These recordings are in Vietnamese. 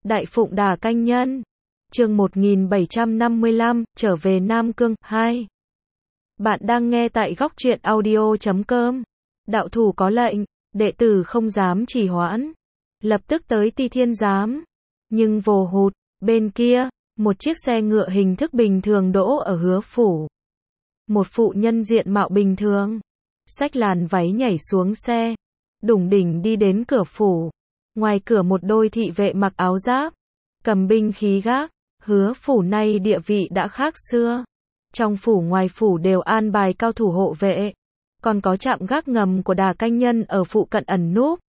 Đại Phụng Đà Canh Nhân. Chương 1755, trở về Nam Cương 2. Bạn đang nghe tại góc truyện audio.com. Đạo thủ có lệnh, đệ tử không dám trì hoãn, lập tức tới Ti Thiên Giám. Nhưng vồ hụt, bên kia, một chiếc xe ngựa hình thức bình thường đỗ ở Hứa phủ. Một phụ nhân diện mạo bình thường, xách làn váy nhảy xuống xe, đủng đỉnh đi đến cửa phủ. Ngoài cửa một đôi thị vệ mặc áo giáp, cầm binh khí gác. Hứa phủ nay địa vị đã khác xưa. Trong phủ ngoài phủ đều an bài cao thủ hộ vệ, còn có trạm gác ngầm của Đà Canh Nhân ở phụ cận ẩn núp.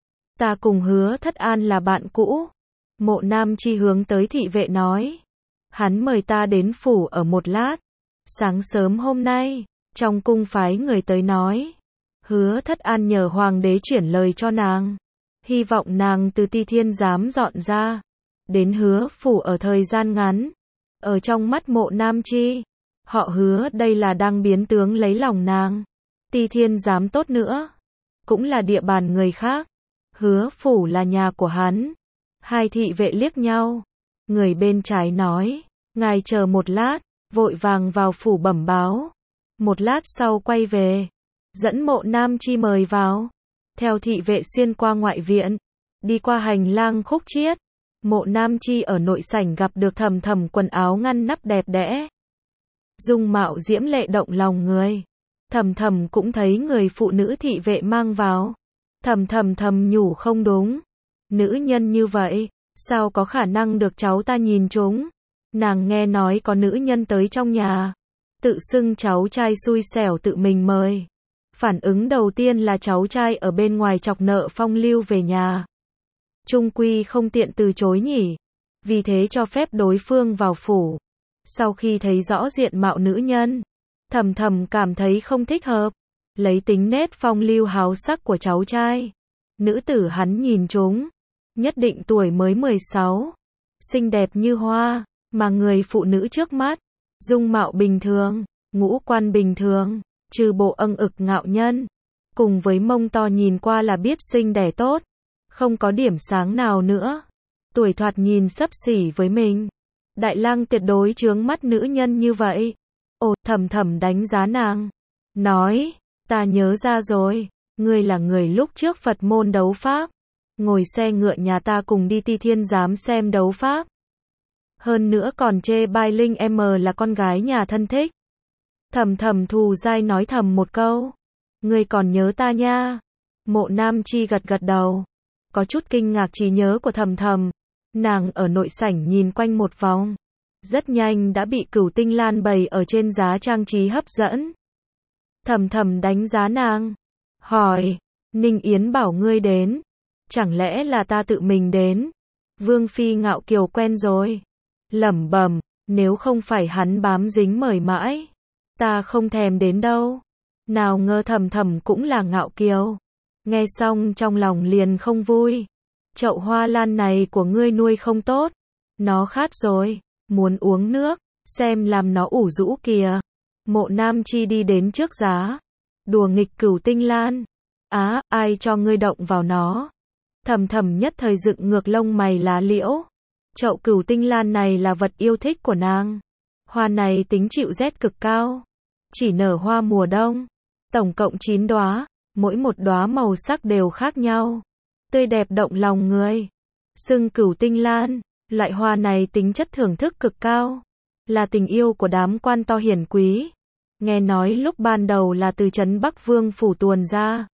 Ta cùng Hứa Thất An là bạn cũ. Mộ Nam Chi hướng tới thị vệ nói. Hắn mời ta đến phủ ở một lát. Sáng sớm hôm nay, trong cung phái người tới nói. Hứa Thất An nhờ hoàng đế chuyển lời cho nàng. Hy vọng nàng từ Ti Thiên Giám dọn ra. Đến Hứa phủ ở thời gian ngắn. Ở trong mắt Mộ Nam Chi, họ Hứa đây là đang biến tướng lấy lòng nàng. Ti Thiên Giám tốt nữa, cũng là địa bàn người khác. Hứa phủ là nhà của hắn. Hai thị vệ liếc nhau. Người bên trái nói, ngài chờ một lát, vội vàng vào phủ bẩm báo. Một lát sau quay về, dẫn Mộ Nam Chi mời vào. Theo thị vệ xuyên qua ngoại viện, đi qua hành lang khúc chiết. Mộ Nam Chi ở nội sảnh gặp được Thầm Thầm quần áo ngăn nắp đẹp đẽ. Dung mạo diễm lệ động lòng người. Thầm Thầm cũng thấy người phụ nữ thị vệ mang vào. Thầm Thầm nhủ không đúng. Nữ nhân như vậy, sao có khả năng được cháu ta nhìn trúng. Nàng nghe nói có nữ nhân tới trong nhà. Tự xưng cháu trai xui xẻo tự mình mời. Phản ứng đầu tiên là cháu trai ở bên ngoài chọc nợ phong lưu về nhà. Trung quy không tiện từ chối nhỉ. Vì thế cho phép đối phương vào phủ. Sau khi thấy rõ diện mạo nữ nhân, Thầm Thầm cảm thấy không thích hợp. Lấy tính nết phong lưu háo sắc của cháu trai, nữ tử hắn nhìn trúng, nhất định tuổi mới 16. Xinh đẹp như hoa, mà người phụ nữ trước mắt, dung mạo bình thường, ngũ quan bình thường, trừ bộ âng ực ngạo nhân, cùng với mông to nhìn qua là biết sinh đẻ tốt. Không có điểm sáng nào nữa. Tuổi thoạt nhìn xấp xỉ với mình. Đại lang tuyệt đối chướng mắt nữ nhân như vậy. Ồ, Thầm Thầm đánh giá nàng. Nói, ta nhớ ra rồi. Ngươi là người lúc trước Phật môn đấu pháp. Ngồi xe ngựa nhà ta cùng đi Ti Thiên Giám xem đấu pháp. Hơn nữa còn chê bai Linh M là con gái nhà thân thích. Thầm Thầm thù dai nói thầm một câu. Ngươi còn nhớ ta nha. Mộ Nam Chi gật gật đầu. Có chút kinh ngạc trí nhớ của Thầm Thầm. Nàng ở nội sảnh nhìn quanh một vòng. Rất nhanh đã bị Cửu Tinh Lan bày ở trên giá trang trí hấp dẫn. Thầm Thầm đánh giá nàng. Hỏi, Ninh Yến bảo ngươi đến. Chẳng lẽ là ta tự mình đến? Vương Phi Ngạo Kiều quen rồi. Lẩm bẩm, nếu không phải hắn bám dính mời mãi, ta không thèm đến đâu. Nào ngờ Thầm Thầm cũng là Ngạo Kiều. Nghe xong trong lòng liền không vui. Chậu hoa lan này của ngươi nuôi không tốt. Nó khát rồi, muốn uống nước, xem làm nó ủ rũ kìa. Mộ Nam Chi đi đến trước giá. Đùa nghịch Cửu Tinh Lan. Á, ai cho ngươi động vào nó? Thầm Thầm nhất thời dựng ngược lông mày lá liễu. Chậu Cửu Tinh Lan này là vật yêu thích của nàng. Hoa này tính chịu rét cực cao. Chỉ nở hoa mùa đông. Tổng cộng 9 đóa. Mỗi một đóa màu sắc đều khác nhau. Tươi đẹp động lòng người. Xưng Cửu Tinh Lan. Loại hoa này tính chất thưởng thức cực cao. Là tình yêu của đám quan to hiển quý. Nghe nói lúc ban đầu là từ trấn Bắc Vương phủ tuồn ra.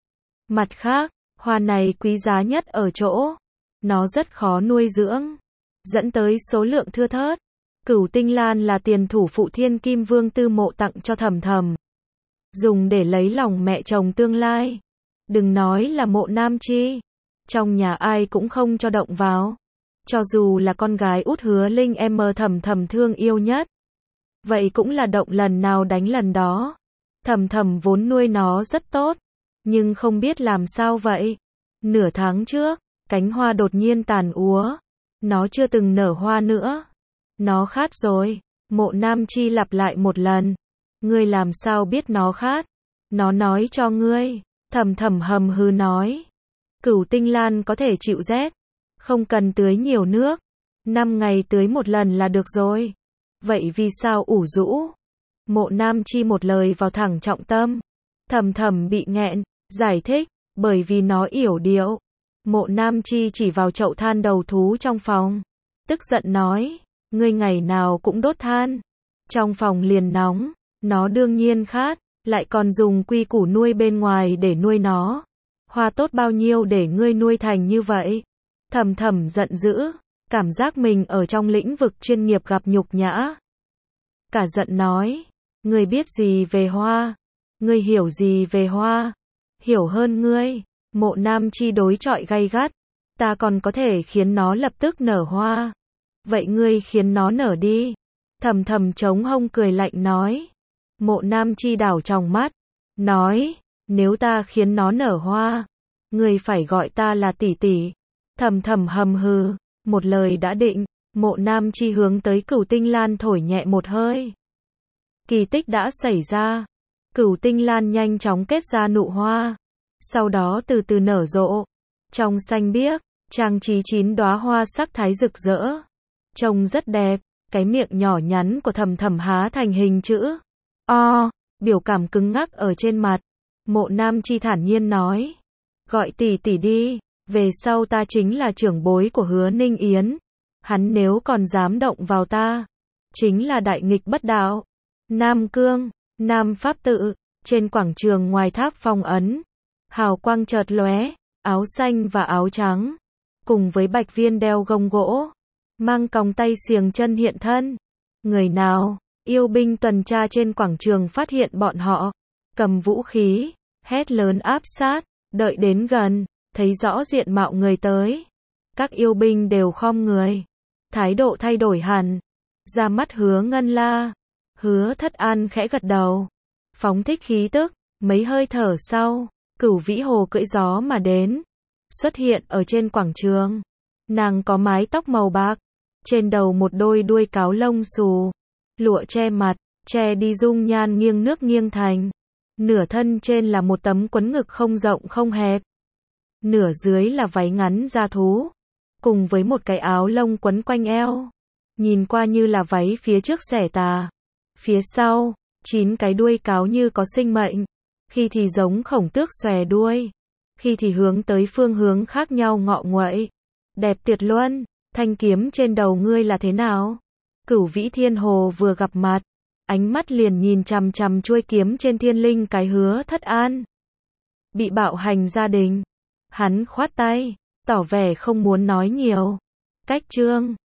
Mặt khác, hoa này quý giá nhất ở chỗ. Nó rất khó nuôi dưỡng. Dẫn tới số lượng thưa thớt. Cửu Tinh Lan là tiền thủ phụ Thiên Kim Vương Tư Mộ tặng cho Thầm Thầm. Dùng để lấy lòng mẹ chồng tương lai. Đừng nói là Mộ Nam Chi. Trong nhà ai cũng không cho động vào. Cho dù là con gái út Hứa Linh M Thầm Thầm thương yêu nhất. Vậy cũng là động lần nào đánh lần đó. Thầm Thầm vốn nuôi nó rất tốt. Nhưng không biết làm sao vậy. Nửa tháng trước, cánh hoa đột nhiên tàn úa. Nó chưa từng nở hoa nữa. Nó khát rồi. Mộ Nam Chi lặp lại một lần. Ngươi làm sao biết nó khát? Nó nói cho ngươi. Thầm Thầm hầm hừ nói. Cửu Tinh Lan có thể chịu rét. Không cần tưới nhiều nước. 5 ngày tưới một lần là được rồi. Vậy vì sao ủ rũ? Mộ Nam Chi một lời vào thẳng trọng tâm. Thầm thầm bị nghẹn, giải thích, bởi vì nó yểu điệu. Mộ Nam Chi chỉ vào chậu than đầu thú trong phòng. Tức giận nói, ngươi ngày nào cũng đốt than. Trong phòng liền nóng, nó đương nhiên khát, lại còn dùng quy củ nuôi bên ngoài để nuôi nó. Hoa tốt bao nhiêu để ngươi nuôi thành như vậy? Thầm thầm giận dữ, cảm giác mình ở trong lĩnh vực chuyên nghiệp gặp nhục nhã. Cả giận nói, ngươi biết gì về hoa? Ngươi hiểu gì về hoa? Hiểu hơn ngươi. Mộ Nam Chi đối chọi gay gắt. Ta còn có thể khiến nó lập tức nở hoa. Vậy ngươi khiến nó nở đi. Thầm thầm chống hông cười lạnh nói. Mộ Nam Chi đảo tròng mắt. Nói, nếu ta khiến nó nở hoa, ngươi phải gọi ta là tỷ tỷ. Thầm thầm hầm hừ, một lời đã định. Mộ Nam Chi hướng tới Cửu Tinh Lan thổi nhẹ một hơi. Kỳ tích đã xảy ra. Cửu Tinh Lan nhanh chóng kết ra nụ hoa. Sau đó từ từ nở rộ. Trong xanh biếc, trang trí 9 đóa hoa sắc thái rực rỡ. Trông rất đẹp, cái miệng nhỏ nhắn của thầm thầm há thành hình chữ O, biểu cảm cứng ngắc ở trên mặt. Mộ Nam Chi thản nhiên nói. Gọi tỷ tỷ đi, về sau ta chính là trưởng bối của Hứa Ninh Yến. Hắn nếu còn dám động vào ta, chính là đại nghịch bất đạo. Nam Cương, Nam Pháp Tự, trên quảng trường ngoài tháp phong ấn. Hào quang chợt lóe, áo xanh và áo trắng, cùng với bạch viên đeo gông gỗ, mang còng tay xiềng chân hiện thân. Người nào? Yêu binh tuần tra trên quảng trường phát hiện bọn họ, cầm vũ khí, hét lớn áp sát, đợi đến gần, thấy rõ diện mạo người tới. Các yêu binh đều khom người, thái độ thay đổi hẳn. Ra mắt Hứa Ngân La, Hứa Thất An khẽ gật đầu, phóng thích khí tức, mấy hơi thở sau, Cửu Vĩ Hồ cưỡi gió mà đến, xuất hiện ở trên quảng trường. Nàng có mái tóc màu bạc, trên đầu một đôi đuôi cáo lông xù, lụa che mặt, che đi dung nhan nghiêng nước nghiêng thành. Nửa thân trên là một tấm quấn ngực không rộng không hẹp, nửa dưới là váy ngắn da thú, cùng với một cái áo lông quấn quanh eo. Nhìn qua như là váy phía trước xẻ tà, phía sau, 9 cái đuôi cáo như có sinh mệnh, khi thì giống khổng tước xòe đuôi, khi thì hướng tới phương hướng khác nhau ngọ nguậy. Đẹp tuyệt luân, thanh kiếm trên đầu ngươi là thế nào? Cửu Vĩ Thiên Hồ vừa gặp mặt, ánh mắt liền nhìn chằm chằm chuôi kiếm trên thiên linh cái Hứa Thất An. Bị bạo hành gia đình. Hắn khoát tay, tỏ vẻ không muốn nói nhiều. Cách chương